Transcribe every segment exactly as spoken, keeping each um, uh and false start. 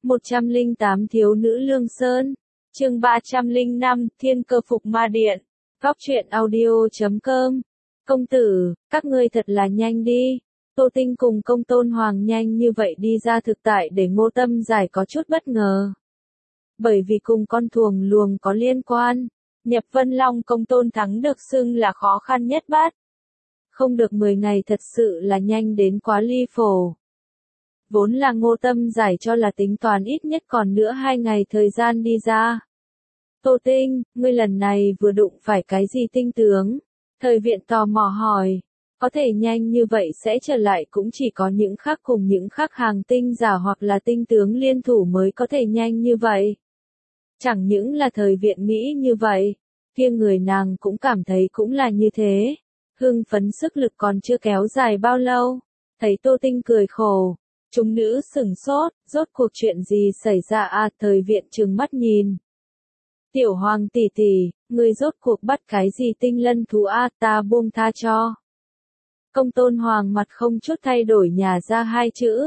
một trăm lẻ tám Thiếu nữ Lương Sơn. Chương ba trăm lẻ năm Thiên Cơ Phục Ma Điện. Góc truyện audio chấm com. Công tử, các ngươi thật là nhanh đi. Tô Tinh cùng Công Tôn Hoàng nhanh như vậy đi ra thực tại để Ngô Tâm Giải có chút bất ngờ. Bởi vì cùng con thuồng luồng có liên quan, nhập Vân Long Công Tôn Thắng được xưng là khó khăn nhất bắt. Không được mười ngày thật sự là nhanh đến quá ly phổ. Vốn là Ngô Tâm Giải cho là tính toán ít nhất còn nữa hai ngày thời gian đi ra. Tô Tinh, ngươi lần này vừa đụng phải cái gì tinh tướng? Thời viện tò mò hỏi. Có thể nhanh như vậy sẽ trở lại cũng chỉ có những khác cùng những khác hàng tinh giả hoặc là tinh tướng liên thủ mới có thể nhanh như vậy. Chẳng những là thời viện nghĩ như vậy, kia người nàng cũng cảm thấy cũng là như thế. Hưng phấn sức lực còn chưa kéo dài bao lâu. Thấy Tô Tinh cười khổ. Chúng nữ sửng sốt, rốt cuộc chuyện gì xảy ra à? Thời viện trừng mắt nhìn. Tiểu Hoàng tỷ tỷ, ngươi rốt cuộc bắt cái gì tinh lân thú a? Ta buông tha cho. Công Tôn Hoàng mặt không chút thay đổi nhả ra hai chữ.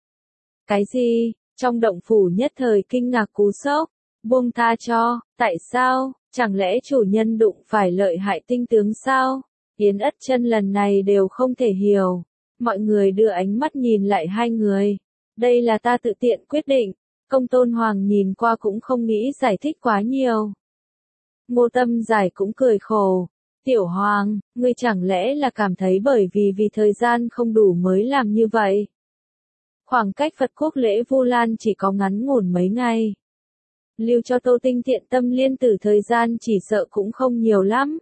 Cái gì? Trong động phủ nhất thời kinh ngạc cú sốc. Buông tha cho, tại sao? Chẳng lẽ chủ nhân đụng phải lợi hại tinh tướng sao? Yến Ất Chân lần này đều không thể hiểu. Mọi người đưa ánh mắt nhìn lại hai người. Đây là ta tự tiện quyết định. Công Tôn Hoàng nhìn qua cũng không nghĩ giải thích quá nhiều. Ngô Tâm Giải cũng cười khổ. Tiểu Hoàng, ngươi chẳng lẽ là cảm thấy bởi vì vì thời gian không đủ mới làm như vậy? Khoảng cách Phật quốc lễ Vu Lan chỉ có ngắn ngủn mấy ngày. Lưu cho Tô Tinh thiện tâm liên tử thời gian chỉ sợ cũng không nhiều lắm.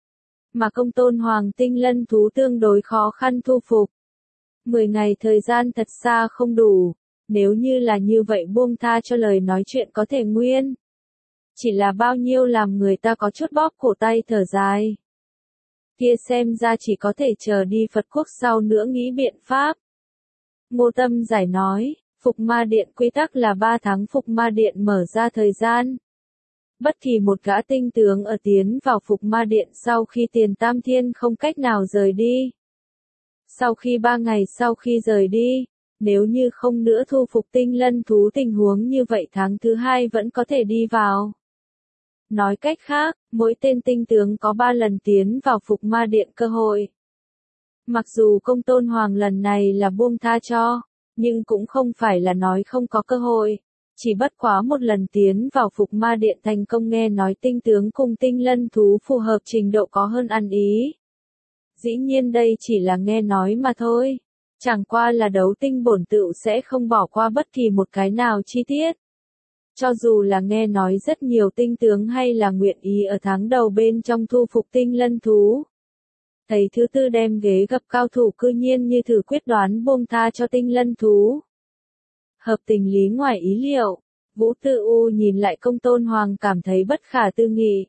Mà Công Tôn Hoàng tinh lân thú tương đối khó khăn thu phục. Mười ngày thời gian thật xa không đủ, nếu như là như vậy buông tha cho lời nói chuyện có thể nguyên. Chỉ là bao nhiêu làm người ta có chút bóp cổ tay thở dài. Kia xem ra chỉ có thể chờ đi Phật quốc sau nữa nghĩ biện pháp. Ngô Tâm Giải nói, Phục Ma Điện quy tắc là ba tháng Phục Ma Điện mở ra thời gian. Bất kỳ một gã tinh tướng ở tiến vào Phục Ma Điện sau khi Tiền Tam Thiên không cách nào rời đi. Sau khi ba ngày sau khi rời đi, nếu như không nữa thu phục tinh lân thú tình huống như vậy tháng thứ hai vẫn có thể đi vào. Nói cách khác, mỗi tên tinh tướng có ba lần tiến vào Phục Ma Điện cơ hội. Mặc dù Công Tôn Hoàng lần này là buông tha cho, nhưng cũng không phải là nói không có cơ hội. Chỉ bất quá một lần tiến vào Phục Ma Điện thành công nghe nói tinh tướng cùng tinh lân thú phù hợp trình độ có hơn ăn ý. Dĩ nhiên đây chỉ là nghe nói mà thôi. Chẳng qua là đấu tinh bổn tựu sẽ không bỏ qua bất kỳ một cái nào chi tiết. Cho dù là nghe nói rất nhiều tinh tướng hay là nguyện ý ở tháng đầu bên trong thu phục tinh lân thú. Thấy thứ tư đem ghế gặp cao thủ cư nhiên như thử quyết đoán buông tha cho tinh lân thú. Hợp tình lý ngoài ý liệu, Vũ Tư U nhìn lại Công Tôn Hoàng cảm thấy bất khả tư nghị.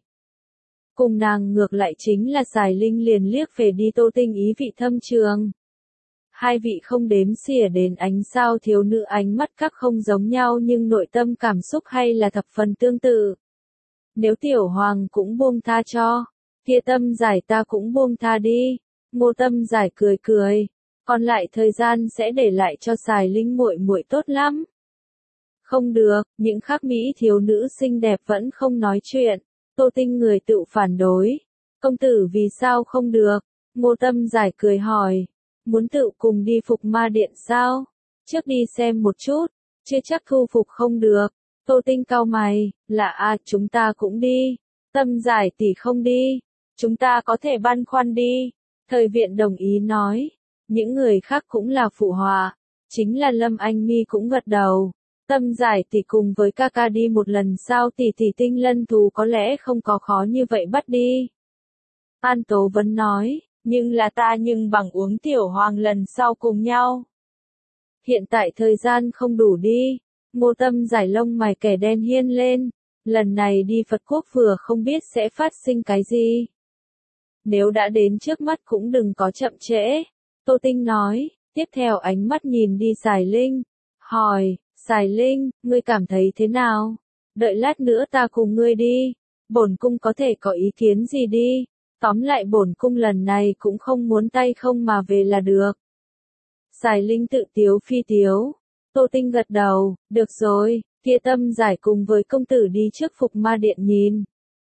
Cùng nàng ngược lại chính là Sài Linh liền liếc về đi Tô Tinh ý vị thâm trường. Hai vị không đếm xỉa đến ánh sao thiếu nữ ánh mắt các không giống nhau nhưng nội tâm cảm xúc hay là thập phần tương tự. Nếu Tiểu Hoàng cũng buông tha cho, kia Tâm Giải ta cũng buông tha đi. Ngô Tâm Giải cười cười, còn lại thời gian sẽ để lại cho Sài Linh muội muội tốt lắm. Không được, những khác mỹ thiếu nữ xinh đẹp vẫn không nói chuyện. Tô Tinh người tự phản đối. Công tử vì sao không được? Ngô Tâm Giải cười hỏi. Muốn tự cùng đi Phục Ma Điện sao? Trước đi xem một chút, chưa chắc thu phục không được. Tô Tinh cau mày, là à chúng ta cũng đi. Tâm Giải tỷ không đi. Chúng ta có thể băn khoăn đi. Thời viện đồng ý nói. Những người khác cũng là phụ họa. Chính là Lâm Anh Mi cũng gật đầu. Tâm Giải tỷ cùng với ca ca đi một lần sao tỷ tỷ tinh lân thú có lẽ không có khó như vậy bắt đi. An Tố Vấn nói, nhưng là ta nhưng bằng uống Tiểu Hoàng lần sau cùng nhau. Hiện tại thời gian không đủ đi. Ngô Tâm Giải lông mày kẻ đen hiên lên. Lần này đi Phật quốc vừa không biết sẽ phát sinh cái gì. Nếu đã đến trước mắt cũng đừng có chậm trễ. Tô Tinh nói, tiếp theo ánh mắt nhìn đi Sài Linh. Hỏi, Sài Linh, ngươi cảm thấy thế nào? Đợi lát nữa ta cùng ngươi đi. Bổn cung có thể có ý kiến gì đi. Tóm lại bổn cung lần này cũng không muốn tay không mà về là được. Sài Linh tự tiếu phi tiếu. Tô Tinh gật đầu, được rồi, kia Tâm Giải cùng với công tử đi trước Phục Ma Điện nhìn.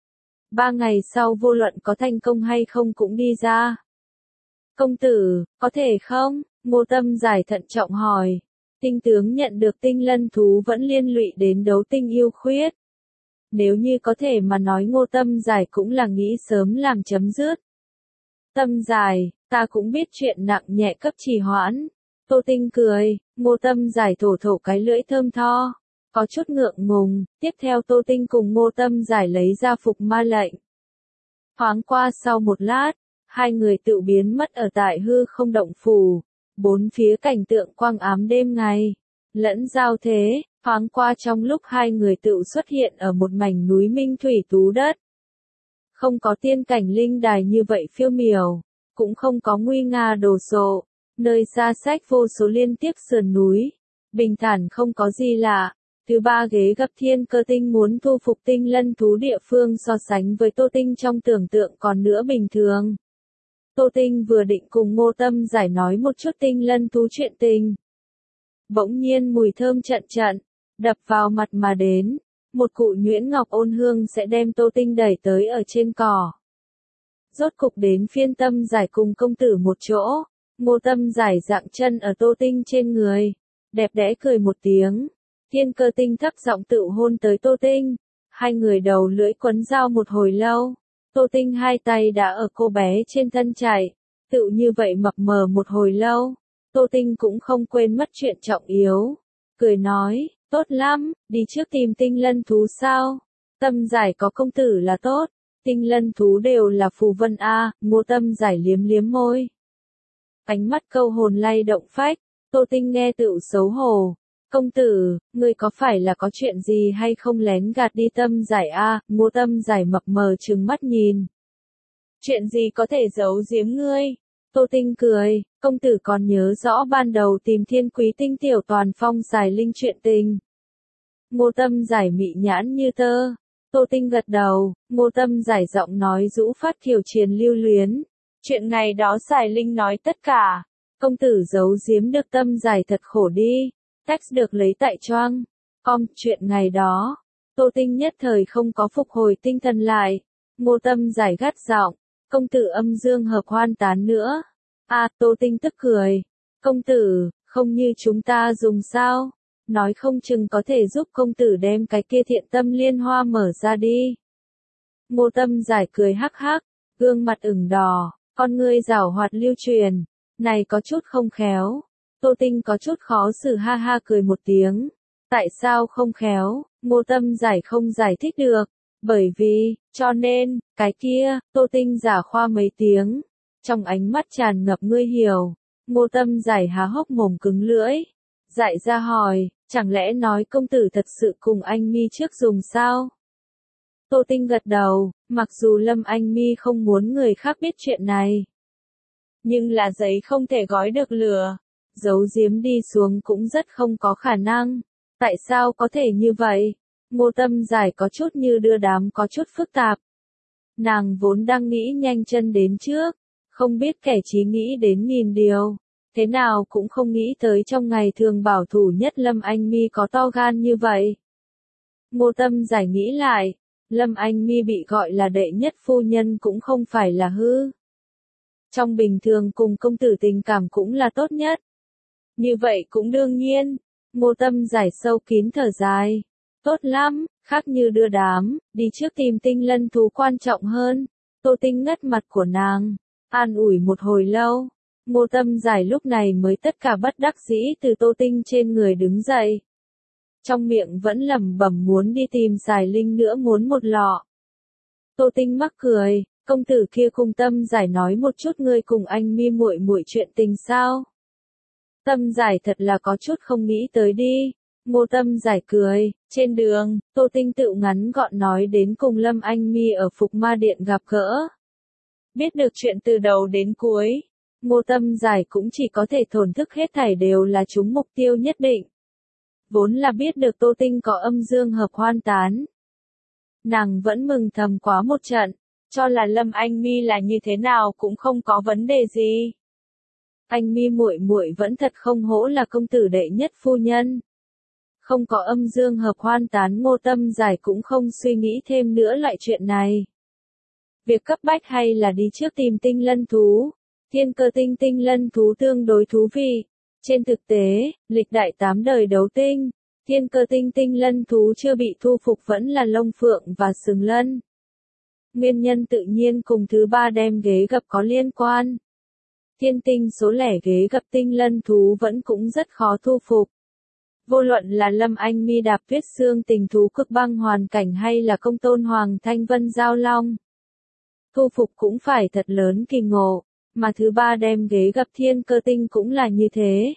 Ba ngày sau vô luận có thành công hay không cũng đi ra. Công tử, có thể không? Ngô Tâm Giải thận trọng hỏi. Tinh tướng nhận được tinh lân thú vẫn liên lụy đến đấu tinh yêu khuyết. Nếu như có thể mà nói Ngô Tâm Giải cũng là nghĩ sớm làm chấm dứt. Tâm Giải, ta cũng biết chuyện nặng nhẹ cấp trì hoãn. Tô Tinh cười, Ngô Tâm Giải thổ thổ cái lưỡi thơm tho. Có chút ngượng ngùng, tiếp theo Tô Tinh cùng Ngô Tâm Giải lấy ra Phục Ma lệnh. Thoáng qua sau một lát, hai người tự biến mất ở tại hư không động phủ. Bốn phía cảnh tượng quang ám đêm ngày, lẫn giao thế, thoáng qua trong lúc hai người tự xuất hiện ở một mảnh núi minh thủy tú đất. Không có tiên cảnh linh đài như vậy phiêu miểu, cũng không có nguy nga đồ sộ, nơi xa xách vô số liên tiếp sườn núi, bình thản không có gì lạ. Thứ ba ghế gặp thiên cơ tinh muốn thu phục tinh lân thú địa phương so sánh với Tô Tinh trong tưởng tượng còn nữa bình thường. Tô Tinh vừa định cùng Ngô Tâm Giải nói một chút tinh lân thú chuyện tình. Bỗng nhiên mùi thơm trận trận, đập vào mặt mà đến, một cụ nhuyễn ngọc ôn hương sẽ đem Tô Tinh đẩy tới ở trên cỏ. Rốt cục đến phiên Tâm Giải cùng công tử một chỗ, Ngô Tâm Giải dạng chân ở Tô Tinh trên người, đẹp đẽ cười một tiếng. Thiên cơ tinh thấp giọng tự hôn tới Tô Tinh, hai người đầu lưỡi quấn dao một hồi lâu. Tô Tinh hai tay đã ở cô bé trên thân chạy, tự như vậy mập mờ một hồi lâu. Tô Tinh cũng không quên mất chuyện trọng yếu, cười nói, tốt lắm, đi trước tìm tinh lân thú sao? Tâm Giải có công tử là tốt, tinh lân thú đều là phù vân a. Ngô Tâm Giải liếm liếm môi, ánh mắt câu hồn lay động phách. Tô Tinh nghe tự xấu hổ. Công tử, ngươi có phải là có chuyện gì hay không lén gạt đi Tâm Giải a? Ngô Tâm Giải mập mờ trừng mắt nhìn. Chuyện gì có thể giấu giếm ngươi? Tô Tinh cười, công tử còn nhớ rõ ban đầu tìm Thiên Quý Tinh tiểu toàn phong giải linh chuyện tình. Ngô Tâm Giải mị nhãn như tơ. Tô Tinh gật đầu, Ngô Tâm Giải giọng nói rũ phát kiều triền lưu luyến. Chuyện ngày đó giải linh nói tất cả. Công tử giấu giếm được Tâm Giải thật khổ đi. Text được lấy tại choang. Com chuyện ngày đó. Tô Tinh nhất thời không có phục hồi tinh thần lại. Ngô Tâm Giải gắt giọng. Công tử âm dương hợp hoan tán nữa. À, Tô Tinh tức cười. Công tử, không như chúng ta dùng sao? Nói không chừng có thể giúp công tử đem cái kia thiện tâm liên hoa mở ra đi. Ngô Tâm Giải cười hắc hắc, gương mặt ửng đỏ, con ngươi giảo hoạt lưu truyền. Này có chút không khéo. Tô Tinh có chút khó xử ha ha cười một tiếng. Tại sao không khéo? Ngô Tâm Giải không giải thích được. Bởi vì, cho nên, cái kia, Tô Tinh giả khoa mấy tiếng. Trong ánh mắt tràn ngập ngươi hiểu. Ngô Tâm Giải há hốc mồm cứng lưỡi. Dại ra hỏi, chẳng lẽ nói công tử thật sự cùng anh mi trước dùng sao? Tô Tinh gật đầu, mặc dù Lâm Anh mi không muốn người khác biết chuyện này. Nhưng là giấy không thể gói được lửa. Giấu giếm đi xuống cũng rất không có khả năng. Tại sao có thể như vậy? Ngô Tâm Giải có chút như đưa đám có chút phức tạp. Nàng vốn đang nghĩ nhanh chân đến trước, không biết kẻ trí nghĩ đến nghìn điều. Thế nào cũng không nghĩ tới trong ngày thường bảo thủ nhất Lâm Anh mi có to gan như vậy. Ngô Tâm Giải nghĩ lại, Lâm Anh mi bị gọi là đệ nhất phu nhân cũng không phải là hư. Trong bình thường cùng công tử tình cảm cũng là tốt nhất. Như vậy cũng đương nhiên. Ngô Tâm Giải sâu kín thở dài. Tốt lắm, khác như đưa đám, đi trước tìm tinh lân thú quan trọng hơn. Tô Tinh ngất mặt của nàng, an ủi một hồi lâu. Ngô Tâm Giải lúc này mới tất cả bất đắc dĩ từ Tô Tinh trên người đứng dậy. Trong miệng vẫn lẩm bẩm muốn đi tìm Giải Linh nữa muốn một lọ. Tô Tinh mắc cười, công tử kia cùng Tâm Giải nói một chút ngươi cùng anh mi muội muội chuyện tình sao? Tâm Giải thật là có chút không nghĩ tới đi. Ngô Tâm Giải cười, trên đường, Tô Tinh tự ngắn gọn nói đến cùng Lâm Anh mi ở Phục Ma Điện gặp gỡ. Biết được chuyện từ đầu đến cuối, Ngô Tâm Giải cũng chỉ có thể thổn thức hết thảy đều là chúng mục tiêu nhất định. Vốn là biết được Tô Tinh có âm dương hợp hoan tán. Nàng vẫn mừng thầm quá một trận, cho là Lâm Anh mi là như thế nào cũng không có vấn đề gì. Anh Mi muội muội vẫn thật không hổ là công tử đệ nhất phu nhân. Không có âm dương hợp hoan tán, Ngô Tâm Giải cũng không suy nghĩ thêm nữa lại chuyện này. Việc cấp bách hay là đi trước tìm tinh lân thú. Thiên cơ tinh tinh lân thú tương đối thú vị. Trên thực tế, lịch đại tám đời đấu tinh, thiên cơ tinh tinh lân thú chưa bị thu phục vẫn là lông phượng và sừng lân. Nguyên nhân tự nhiên cùng thứ ba đem ghế gập có liên quan. Thiên tinh số lẻ ghế gập tinh lân thú vẫn cũng rất khó thu phục. Vô luận là Lâm Anh Mi đạp tuyết xương tình thú cực băng hoàn cảnh hay là công tôn hoàng thanh vân giao long. Thu phục cũng phải thật lớn kỳ ngộ, mà thứ ba đem ghế gập thiên cơ tinh cũng là như thế.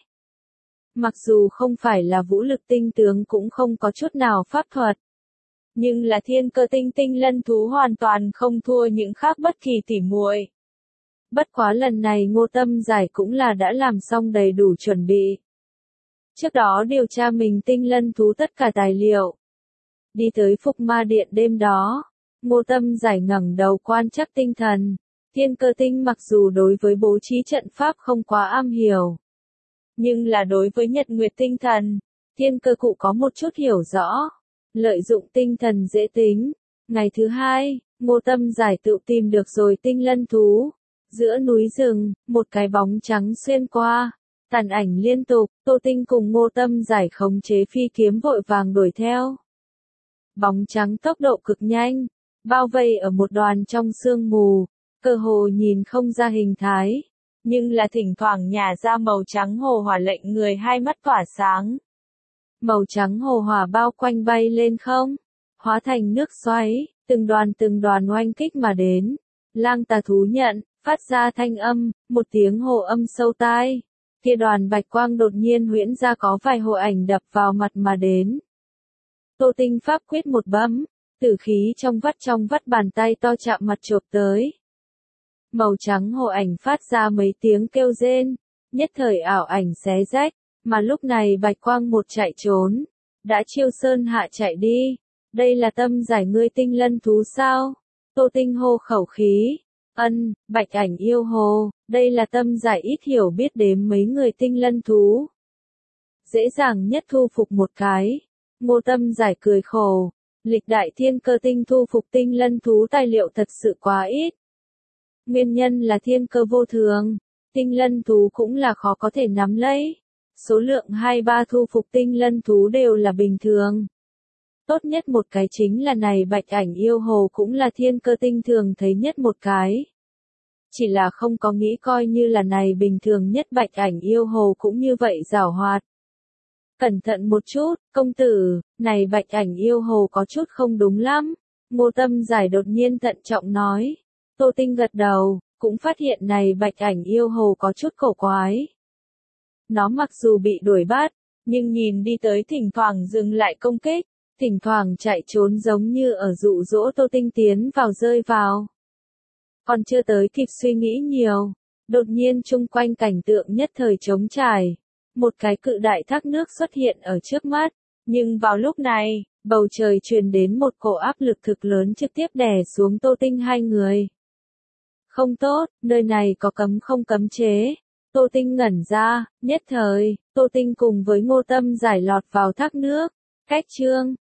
Mặc dù không phải là vũ lực tinh tướng cũng không có chút nào pháp thuật. Nhưng là thiên cơ tinh tinh lân thú hoàn toàn không thua những khác bất kỳ tỉ muội. Bất quá lần này Ngô Tâm Giải cũng là đã làm xong đầy đủ chuẩn bị. Trước đó điều tra mình tinh lân thú tất cả tài liệu. Đi tới Phục Ma Điện đêm đó, Ngô Tâm Giải ngẩng đầu quan trắc tinh thần. Thiên cơ tinh mặc dù đối với bố trí trận pháp không quá am hiểu. Nhưng là đối với nhật nguyệt tinh thần, thiên cơ cụ có một chút hiểu rõ. Lợi dụng tinh thần dễ tính. Ngày thứ hai, Ngô Tâm Giải tự tìm được rồi tinh lân thú. Giữa núi rừng, một cái bóng trắng xuyên qua. Tàn ảnh liên tục, Tô Tinh cùng Ngô Tâm Giải khống chế phi kiếm vội vàng đuổi theo. Bóng trắng tốc độ cực nhanh, bao vây ở một đoàn trong sương mù, cơ hồ nhìn không ra hình thái, nhưng là thỉnh thoảng nhả ra màu trắng hồ hỏa lệnh người hai mắt tỏa sáng. Màu trắng hồ hỏa bao quanh bay lên không, hóa thành nước xoáy, từng đoàn từng đoàn oanh kích mà đến. Lang tà thú nhận, phát ra thanh âm, một tiếng hồ âm sâu tai. Kia đoàn bạch quang đột nhiên huyễn ra có vài hộ ảnh đập vào mặt mà đến. Tô Tinh pháp quyết một bấm, tử khí trong vắt trong vắt bàn tay to chạm mặt chộp tới. Màu trắng hộ ảnh phát ra mấy tiếng kêu rên, nhất thời ảo ảnh xé rách, mà lúc này bạch quang một chạy trốn, đã chiêu sơn hạ chạy đi. Đây là Tâm Giải ngươi tinh lân thú sao? Tô Tinh hô khẩu khí. Ân, bạch ảnh yêu hồ, đây là Tâm Giải ít hiểu biết đếm mấy người tinh lân thú. Dễ dàng nhất thu phục một cái. Ngô Tâm Giải cười khổ. Lịch đại thiên cơ tinh thu phục tinh lân thú tài liệu thật sự quá ít. Nguyên nhân là thiên cơ vô thường. Tinh lân thú cũng là khó có thể nắm lấy. Số lượng hai ba thu phục tinh lân thú đều là bình thường. Tốt nhất một cái chính là này bạch ảnh yêu hồ cũng là thiên cơ tinh thường thấy nhất một cái. Chỉ là không có nghĩ coi như là này bình thường nhất bạch ảnh yêu hồ cũng như vậy giảo hoạt. Cẩn thận một chút, công tử, này bạch ảnh yêu hồ có chút không đúng lắm. Ngô Tâm Giải đột nhiên thận trọng nói. Tô Tinh gật đầu, cũng phát hiện này bạch ảnh yêu hồ có chút cổ quái. Nó mặc dù bị đuổi bắt, nhưng nhìn đi tới thỉnh thoảng dừng lại công kích, thỉnh thoảng chạy trốn giống như ở dụ dỗ Tô Tinh tiến vào rơi vào. Còn chưa tới kịp suy nghĩ nhiều, đột nhiên chung quanh cảnh tượng nhất thời trống trải. Một cái cự đại thác nước xuất hiện ở trước mắt, nhưng vào lúc này, bầu trời truyền đến một cổ áp lực thực lớn trực tiếp đè xuống Tô Tinh hai người. Không tốt, nơi này có cấm không cấm chế. Tô Tinh ngẩn ra, nhất thời, Tô Tinh cùng với Ngô Tâm Giải lọt vào thác nước. Cách chương